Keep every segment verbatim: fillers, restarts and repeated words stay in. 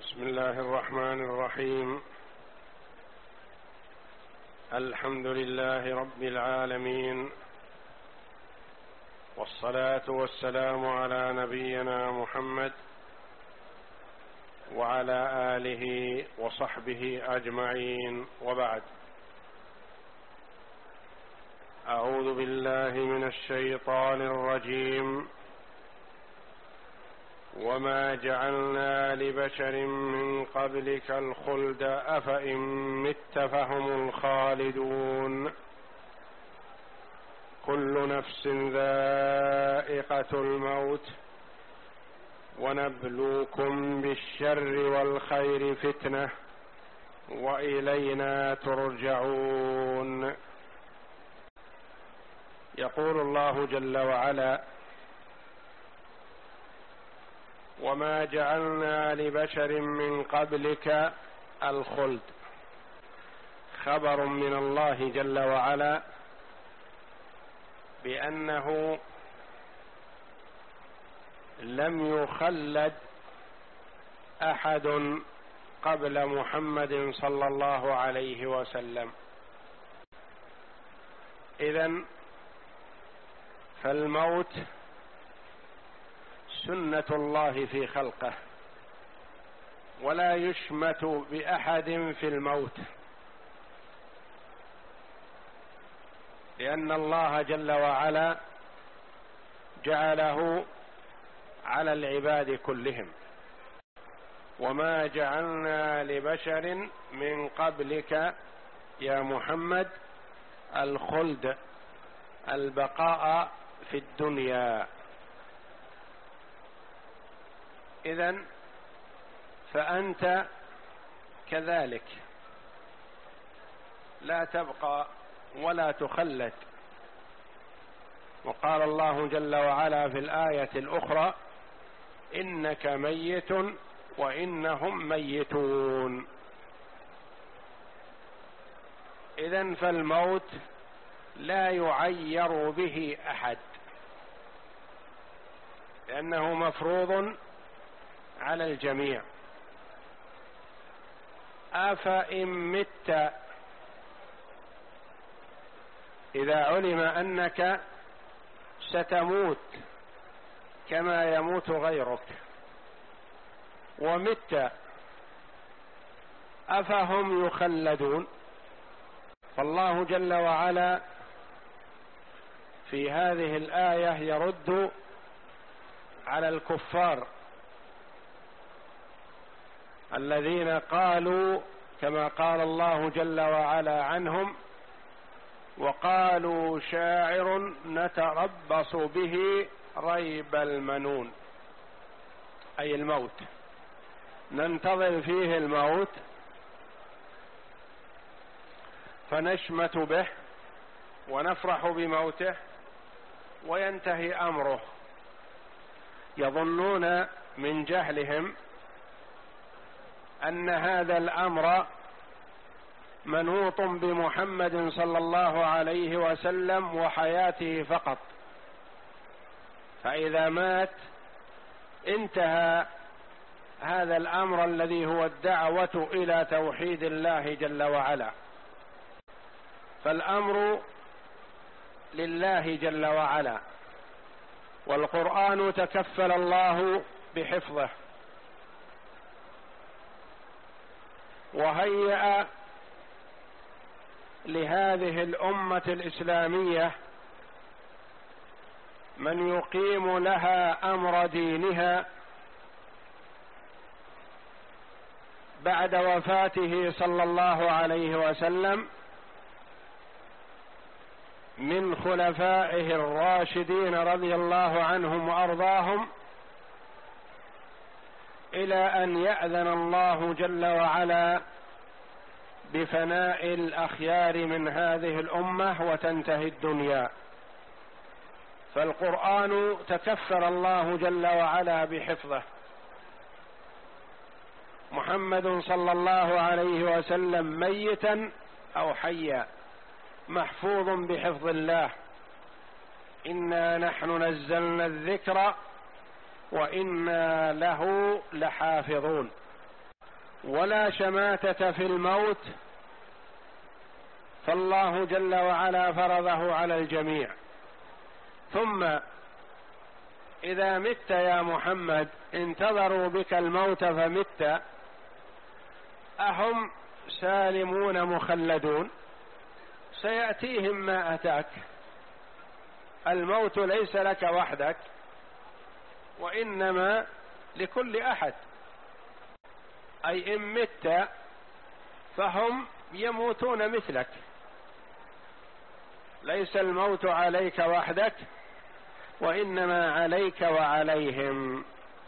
بسم الله الرحمن الرحيم. الحمد لله رب العالمين، والصلاة والسلام على نبينا محمد وعلى آله وصحبه أجمعين، وبعد. أعوذ بالله من الشيطان الرجيم. وما جعلنا لبشر من قبلك الخلد أفإن مت فهم الخالدون كل نفس ذائقة الموت ونبلوكم بالشر والخير فتنة وإلينا ترجعون. يقول الله جل وعلا: وما جعلنا لبشر من قبلك الخلد. خبر من الله جل وعلا بأنه لم يخلد أحد قبل محمد صلى الله عليه وسلم. إذن فالموت سنة الله في خلقه، ولا يشمت بأحد في الموت، لأن الله جل وعلا جعله على العباد كلهم. وما جعلنا لبشر من قبلك يا محمد الخلد، البقاء في الدنيا. إذن فأنت كذلك لا تبقى ولا تخلد. وقال الله جل وعلا في الآية الأخرى: إنك ميت وإنهم ميتون. إذن فالموت لا يعير به أحد، لأنه مفروض على الجميع. أفإن مت، إذا علم أنك ستموت كما يموت غيرك ومت، أفهم يخلدون؟ فالله جل وعلا في هذه الآية يرد على الكفار الذين قالوا كما قال الله جل وعلا عنهم: وقالوا شاعر نتربص به ريب المنون، أي الموت، ننتظر فيه الموت فنشمت به ونفرح بموته وينتهي أمره. يظنون من جهلهم أن هذا الأمر منوط بمحمد صلى الله عليه وسلم وحياته فقط، فإذا مات انتهى هذا الأمر الذي هو الدعوة إلى توحيد الله جل وعلا. فالأمر لله جل وعلا، والقرآن تكفل الله بحفظه، وهيأ لهذه الأمة الإسلامية من يقيم لها أمر دينها بعد وفاته صلى الله عليه وسلم من خلفائه الراشدين رضي الله عنهم وأرضاهم، إلى أن يأذن الله جل وعلا بفناء الأخيار من هذه الأمة وتنتهي الدنيا. فالقرآن تكفل الله جل وعلا بحفظه. محمد صلى الله عليه وسلم ميتا أو حيا محفوظ بحفظ الله. إنا نحن نزلنا الذكر وإنا له لحافظون. ولا شماتة في الموت، فالله جل وعلا فرضه على الجميع. ثم إذا مت يا محمد انتظروا بك الموت فمت، أهم سالمون مخلدون؟ سيأتيهم ما أتاك. الموت ليس لك وحدك، وإنما لكل أحد، أي إن مت فهم يموتون مثلك. ليس الموت عليك وحدك، وإنما عليك وعليهم.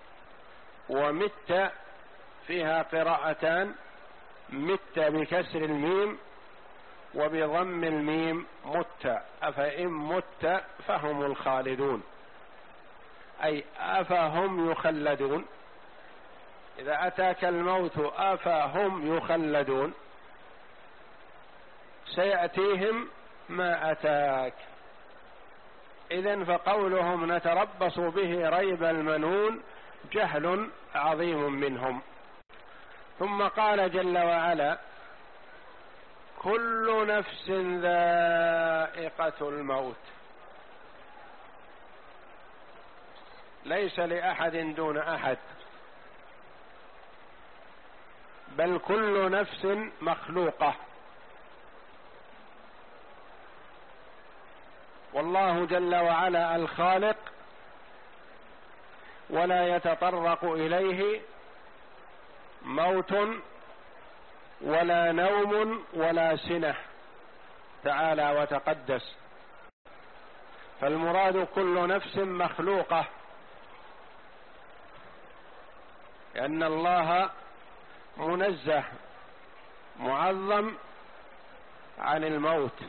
ومت فيها قراءتان، مت بكسر الميم وبضم الميم مت، أفإن مت فهم الخالدون، أي أفهم يخلدون. إذا أتاك الموت أفهم يخلدون، سيأتيهم ما أتاك. إذن فقولهم نتربص به ريب المنون جهل عظيم منهم. ثم قال جل وعلا: كل نفس ذائقة الموت. ليس لأحد دون أحد، بل كل نفس مخلوقة. والله جل وعلا الخالق، ولا يتطرق إليه موت ولا نوم ولا سنة، تعالى وتقدس. فالمراد كل نفس مخلوقة، لأن الله منزه معظم عن الموت.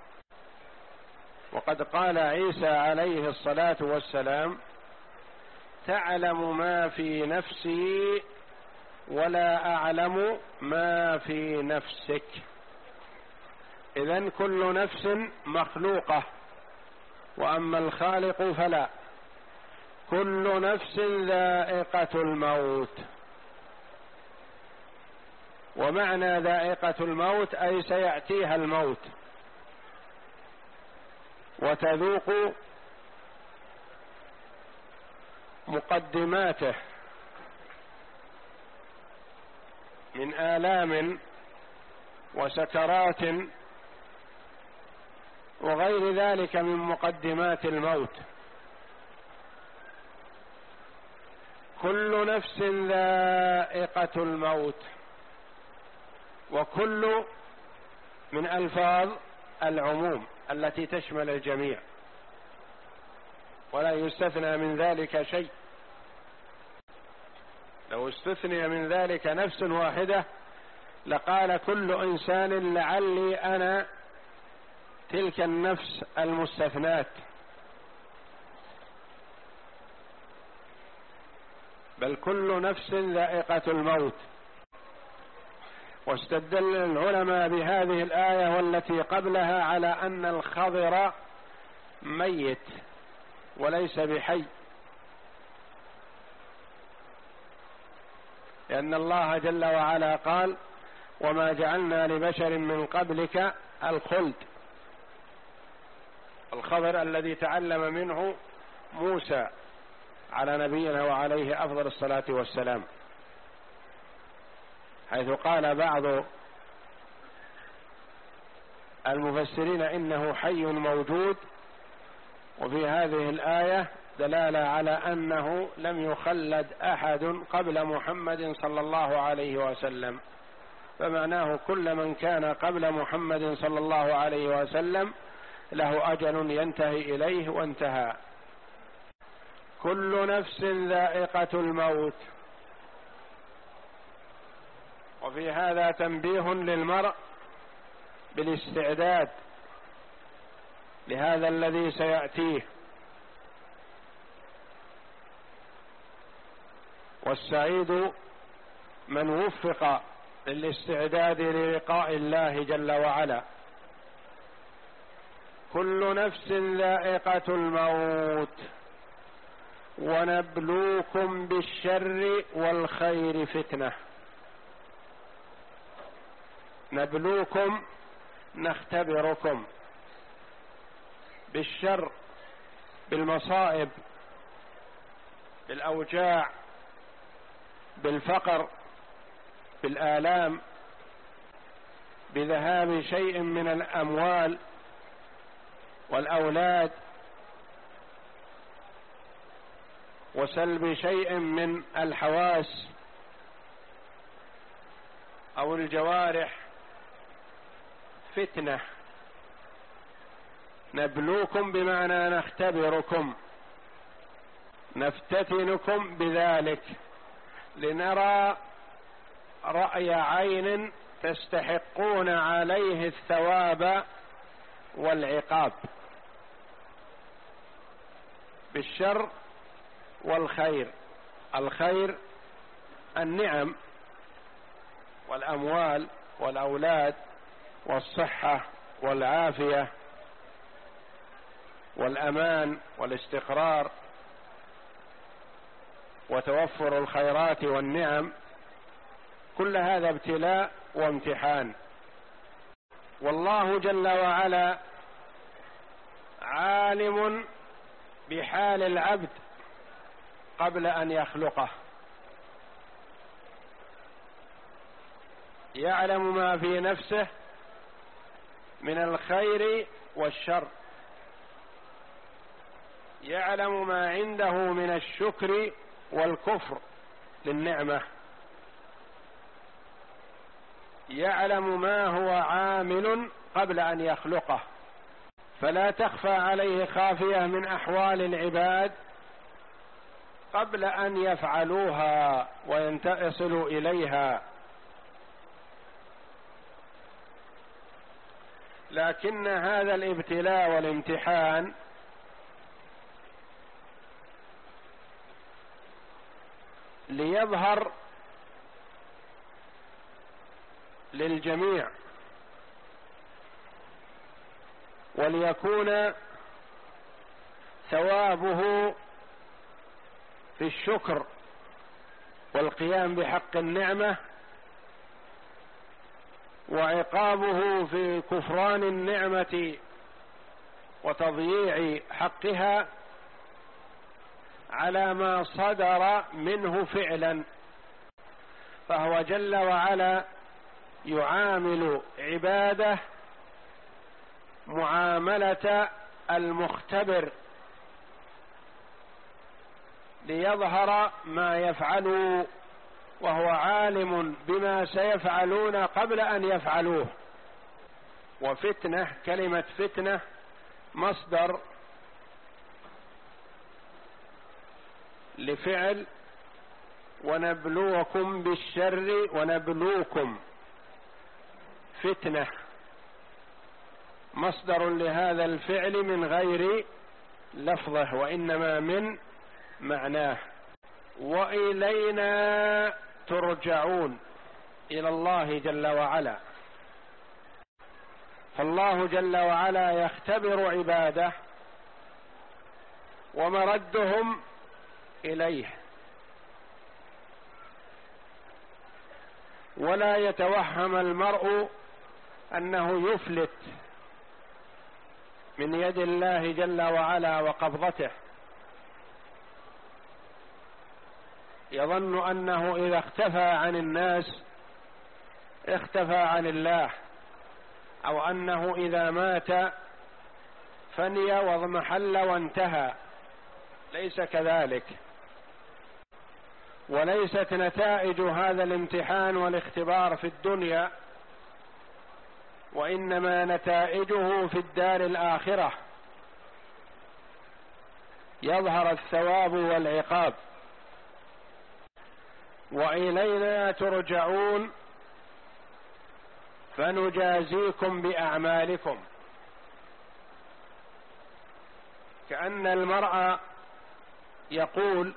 وقد قال عيسى عليه الصلاة والسلام: تعلم ما في نفسي ولا أعلم ما في نفسك. إذن كل نفس مخلوقة، وأما الخالق فلا. كل نفس ذائقة الموت. ومعنى ذائقة الموت أي سيأتيها الموت وتذوق مقدماته من آلام وسكرات وغير ذلك من مقدمات الموت. كل نفس ذائقة الموت. وكل من ألفاظ العموم التي تشمل الجميع، ولا يستثنى من ذلك شيء. لو استثني من ذلك نفس واحدة لقال كل إنسان لعلي أنا تلك النفس المستثنات، بل كل نفس ذائقة الموت. واستدل العلماء بهذه الآية والتي قبلها على أن الخضر ميت وليس بحي، لأن الله جل وعلا قال: وما جعلنا لبشر من قبلك الخلد. الخضر الذي تعلم منه موسى على نبينا وعليه أفضل الصلاة والسلام، حيث قال بعض المفسرين إنه حي موجود. وفي هذه الآية دلالة على أنه لم يخلد أحد قبل محمد صلى الله عليه وسلم، فمعناه كل من كان قبل محمد صلى الله عليه وسلم له أجل ينتهي إليه وانتهى. كل نفس ذائقة الموت. وفي هذا تنبيه للمرء بالاستعداد لهذا الذي سيأتيه، والسعيد من وفق للاستعداد للقاء الله جل وعلا. كل نفس ذائقة الموت ونبلوكم بالشر والخير فتنة. نبلوكم نختبركم بالشر، بالمصائب، بالأوجاع، بالفقر، بالآلام، بذهاب شيء من الأموال والأولاد، وسلب شيء من الحواس أو الجوارح، فتنة. نبلوكم بمعنى نختبركم، نفتتنكم بذلك لنرى رأي عين تستحقون عليه الثواب والعقاب بالشر والخير. الخير النعم والأموال والأولاد والصحة والعافية والأمان والاستقرار وتوفر الخيرات والنعم، كل هذا ابتلاء وامتحان. والله جل وعلا عالم بحال العبد قبل أن يخلقه، يعلم ما في نفسه من الخير والشر، يعلم ما عنده من الشكر والكفر للنعمة، يعلم ما هو عامل قبل أن يخلقه، فلا تخفى عليه خافية من أحوال العباد قبل أن يفعلوها وينتصلوا إليها. لكن هذا الابتلاء والامتحان ليظهر للجميع وليكون ثوابه في الشكر والقيام بحق النعمة، وعقابه في كفران النعمة وتضييع حقها على ما صدر منه فعلا. فهو جل وعلا يعامل عباده معاملة المختبر ليظهر ما يفعلوا، وهو عالم بما سيفعلون قبل أن يفعلوه. وفتنة، كلمة فتنة مصدر لفعل ونبلوكم بالشر، ونبلوكم فتنة مصدر لهذا الفعل من غير لفظه وإنما من معناه. وإلينا ترجعون، إلى الله جل وعلا. فالله جل وعلا يختبر عباده ومردهم إليه، ولا يتوهم المرء أنه يفلت من يد الله جل وعلا وقبضته، يظن أنه إذا اختفى عن الناس اختفى عن الله، أو أنه إذا مات فني واضمحل وانتهى. ليس كذلك، وليست نتائج هذا الامتحان والاختبار في الدنيا، وإنما نتائجه في الدار الآخرة، يظهر الثواب والعقاب. وإلينا ترجعون فنجازيكم بأعمالكم. كأن المرء يقول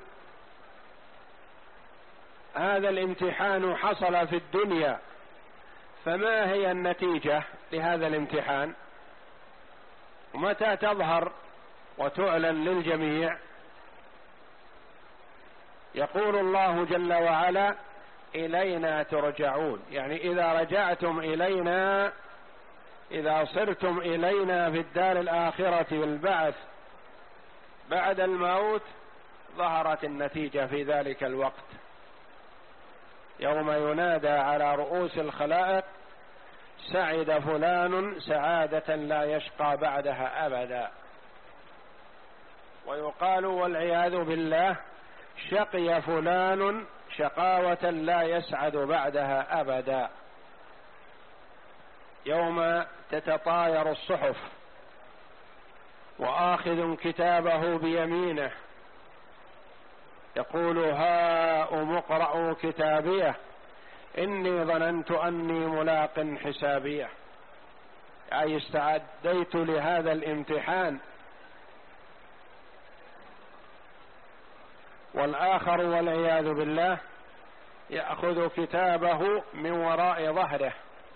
هذا الامتحان حصل في الدنيا، فما هي النتيجة لهذا الامتحان؟ ومتى تظهر وتعلن للجميع؟ يقول الله جل وعلا إلينا ترجعون، يعني إذا رجعتم إلينا، إذا صرتم إلينا في الدار الآخرة والبعث بعد الموت، ظهرت النتيجة في ذلك الوقت، يوم ينادى على رؤوس الخلائق: سعد فلان سعادة لا يشقى بعدها أبدا. ويقال والعياذ بالله: شقي فلان شقاوة لا يسعد بعدها أبدا. يوم تتطاير الصحف وآخذ كتابه بيمينه يقول: هاؤم اقرءوا كتابيه إني ظننت أني ملاق حسابيه، أي استعديت لهذا الامتحان. والآخر والعياذ بالله يأخذ كتابه من وراء ظهره.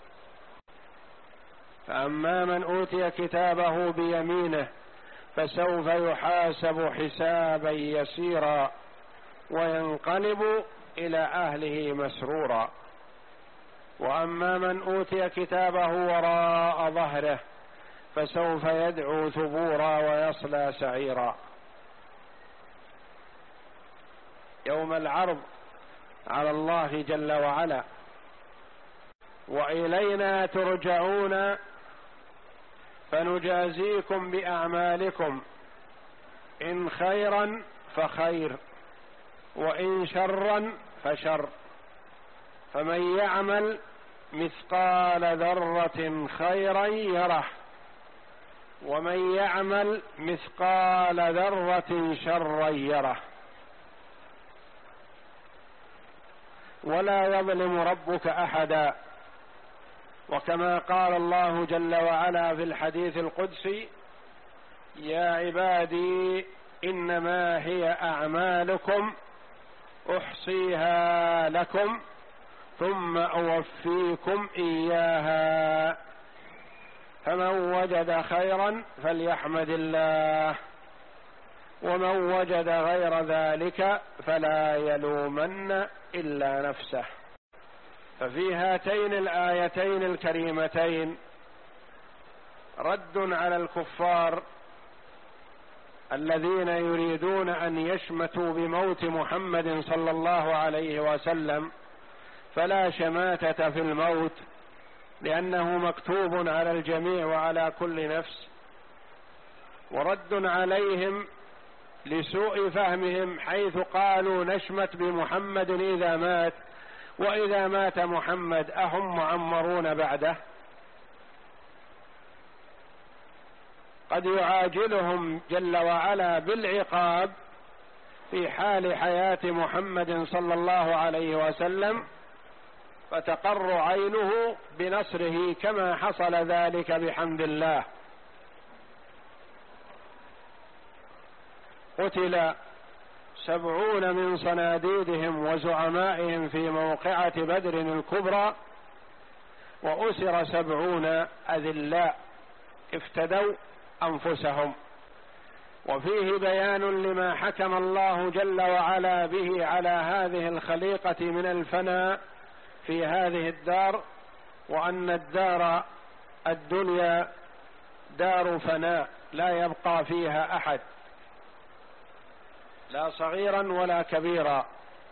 فأما من أوتي كتابه بيمينه فسوف يحاسب حسابا يسيرا وينقلب إلى أهله مسرورا. وأما من أوتي كتابه وراء ظهره فسوف يدعو ثبورا ويصلى سعيرا. يوم العرض على الله جل وعلا: وإلينا ترجعون فنجازيكم بأعمالكم إن خيرا فخير وإن شرا فشر، فمن يعمل مثقال ذرة خيرا يره ومن يعمل مثقال ذرة شرا يره. ولا يظلم ربك أحدا، وكما قال الله جل وعلا في الحديث القدسي: يا عبادي إنما هي أعمالكم أحصيها لكم ثم أوفيكم إياها، فمن وجد خيرا فليحمد الله ومن وجد غير ذلك فلا يلومن إلا نفسه. ففي هاتين الآيتين الكريمتين رد على الكفار الذين يريدون أن يشمتوا بموت محمد صلى الله عليه وسلم، فلا شماتة في الموت لأنه مكتوب على الجميع وعلى كل نفس. ورد عليهم لسوء فهمهم حيث قالوا نشمت بمحمد إذا مات، وإذا مات محمد أهم معمرون بعده؟ قد يعاجلهم جل وعلا بالعقاب في حال حياة محمد صلى الله عليه وسلم فتقر عينه بنصره كما حصل ذلك بحمد الله. قتل سبعون من صناديدهم وزعمائهم في موقعة بدر الكبرى، وأسر سبعون أذلاء افتدوا أنفسهم. وفيه بيان لما حكم الله جل وعلا به على هذه الخليقة من الفناء في هذه الدار، وأن الدار الدنيا دار فناء لا يبقى فيها أحد، لا صغيرا ولا كبيرا.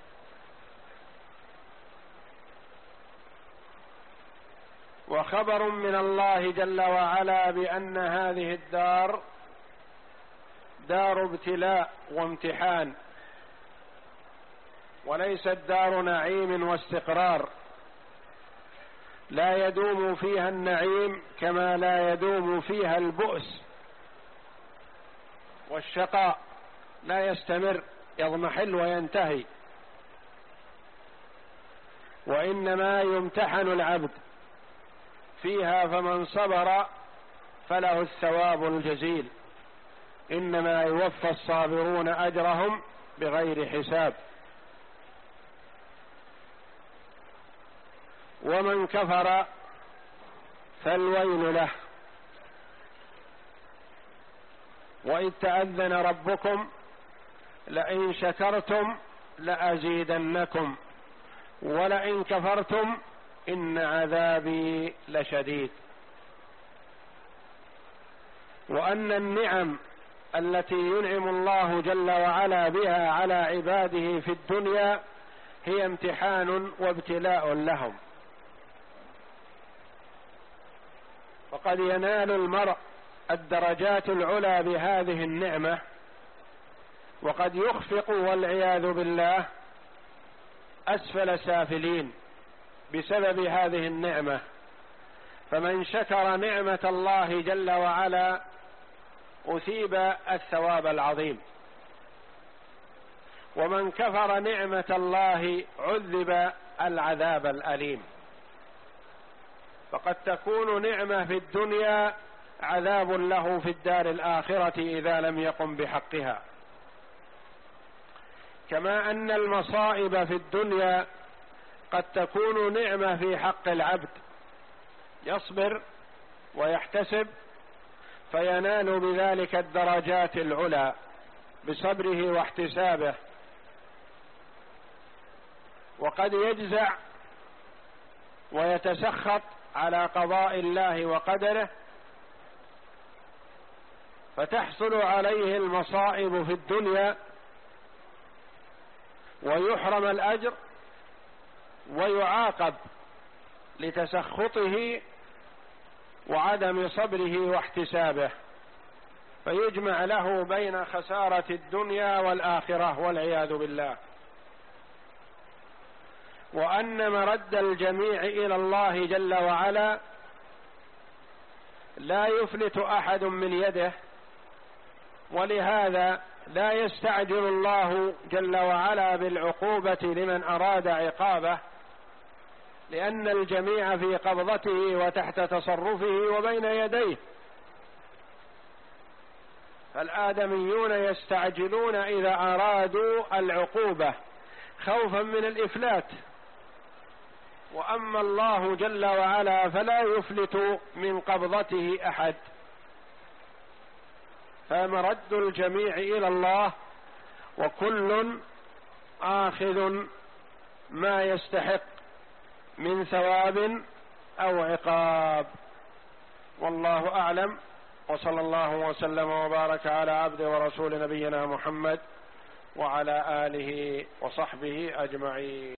وخبر من الله جل وعلا بأن هذه الدار دار ابتلاء وامتحان، وليست دار نعيم واستقرار، لا يدوم فيها النعيم كما لا يدوم فيها البؤس والشقاء، لا يستمر، يضمحل وينتهي. وإنما يمتحن العبد فيها، فمن صبر فله الثواب الجزيل، إنما يوفى الصابرون أجرهم بغير حساب. ومن كفر فالويل له. وإذ تأذن ربكم لئن شكرتم لأزيدنكم ولئن كفرتم إن عذابي لشديد. وأن النعم التي ينعم الله جل وعلا بها على عباده في الدنيا هي امتحان وابتلاء لهم، وقد ينال المرء الدرجات العلى بهذه النعمة، وقد يخفق والعياذ بالله أسفل سافلين بسبب هذه النعمة. فمن شكر نعمة الله جل وعلا أثيب الثواب العظيم، ومن كفر نعمة الله عذب العذاب الأليم. فقد تكون نعمة في الدنيا عذاب له في الدار الآخرة إذا لم يقم بحقها، كما أن المصائب في الدنيا قد تكون نعمة في حق العبد، يصبر ويحتسب فينال بذلك الدرجات العلى بصبره واحتسابه. وقد يجزع ويتسخط على قضاء الله وقدره، فتحصل عليه المصائب في الدنيا ويحرم الأجر ويعاقب لتسخطه وعدم صبره واحتسابه، فيجمع له بين خسارة الدنيا والآخرة والعياذ بالله. وأن مرد الجميع إلى الله جل وعلا لا يفلت أحد من يده، ولهذا لا يستعجل الله جل وعلا بالعقوبة لمن أراد عقابه، لأن الجميع في قبضته وتحت تصرفه وبين يديه. فالآدميون يستعجلون إذا أرادوا العقوبة خوفا من الإفلات، وأما الله جل وعلا فلا يفلت من قبضته أحد. فمرد الجميع إلى الله، وكل آخذ ما يستحق من ثواب أو عقاب. والله أعلم، وصلى الله وسلم وبارك على عبد ورسول نبينا محمد وعلى آله وصحبه أجمعين.